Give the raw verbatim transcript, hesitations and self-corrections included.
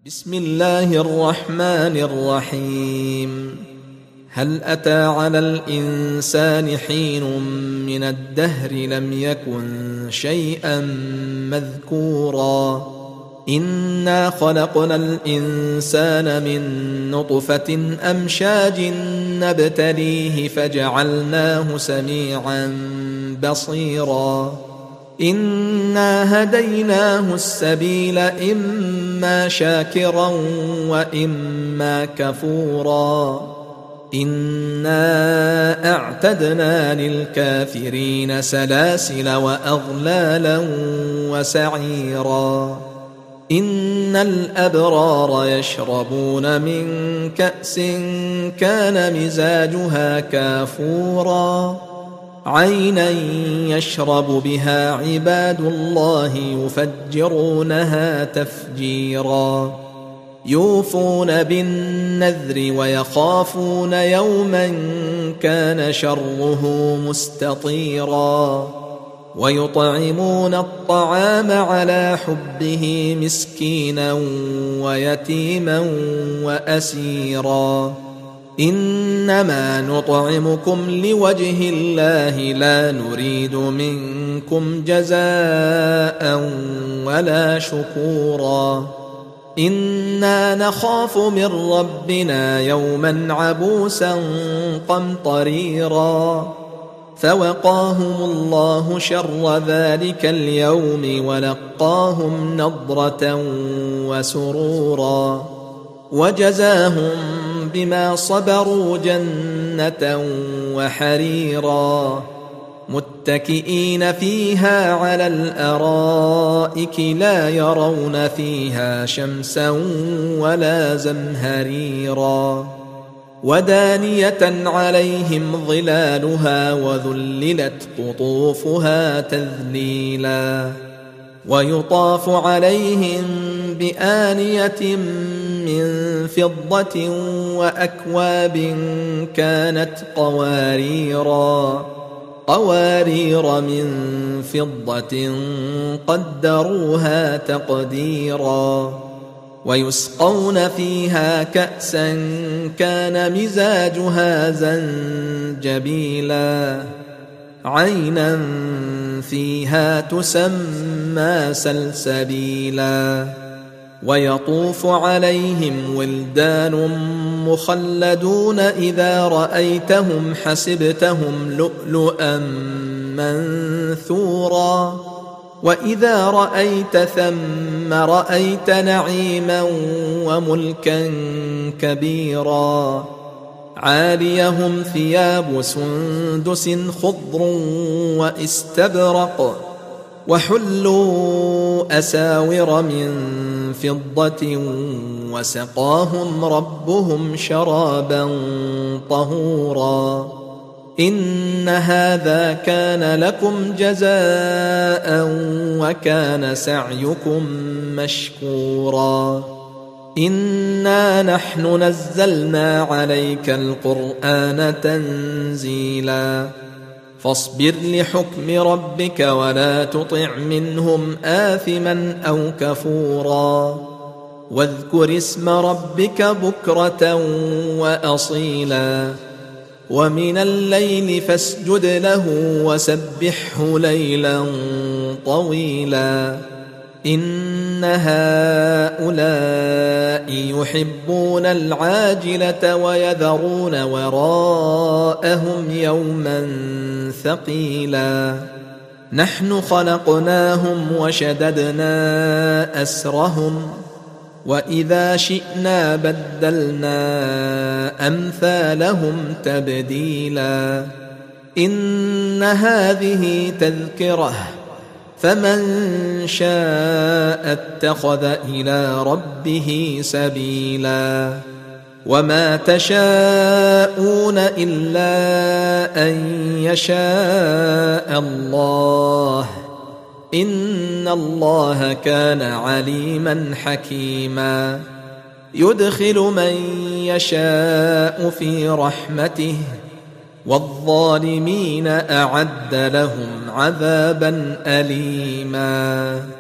بسم الله الرحمن الرحيم. هل أتى على الإنسان حين من الدهر لم يكن شيئا مذكورا إنا خلقنا الإنسان من نطفة أمشاج نبتليه فجعلناه سميعا بصيرا إنا هديناه السبيل إما شاكرا وإما كفورا إنا أعتدنا للكافرين سلاسل وأغلالا وسعيرا إن الأبرار يشربون من كأس كان مزاجها كافورا عينا يشرب بها عباد الله يفجرونها تفجيرا يوفون بالنذر ويخافون يوما كان شره مستطيرا ويطعمون الطعام على حبه مسكينا ويتيما وأسيرا إنما نطعمكم لوجه الله لا نريد منكم جزاء ولا شكورا إنا نخاف من ربنا يوما عبوسا قمطريرا فوقاهم الله شر ذلك اليوم ولقاهم نضرة وسرورا وجزاهم بما صبروا جنة وحريرا متكئين فيها على الأرائك لا يرون فيها شمسا ولا زمهريرا ودانية عليهم ظلالها وذللت قطوفها تذليلا ويطاف عليهم بآنية من فضة وأكواب كانت قواريرا قوارير من فضة قدروها تقديرا ويسقون فيها كأسا كان مزاجها زنجبيلا عينا فيها تسمى سلسبيلا ويطوف عليهم ولدان مخلدون إذا رأيتهم حسبتهم لؤلؤا منثورا وإذا رأيت ثم رأيت نعيما وملكا كبيرا عاليهم ثياب سندس خضر واستبرق وحلوا أساور من فضة وسقاهم ربهم شرابا طهورا إن هذا كان لكم جزاء وكان سعيكم مشكورا إنا نحن نزلنا عليك القرآن تنزيلا فاصبر لحكم ربك ولا تطع منهم آثما أو كفورا واذكر اسم ربك بكرة وأصيلا ومن الليل فاسجد له وسبحه ليلا طويلا إن هؤلاء يحبون العاجلة ويذرون وراءهم يوما ثقيلا نحن خلقناهم وشددنا أسرهم وإذا شئنا بدلنا أمثالهم تبديلا إن هذه تذكرة فمن شاء اتخذ إلى ربه سبيلا وما تشاءون إلا أن يشاء الله إن الله كان عليما حكيما يدخل من يشاء في رحمته والظالمين أعد لهم عذابا أليما.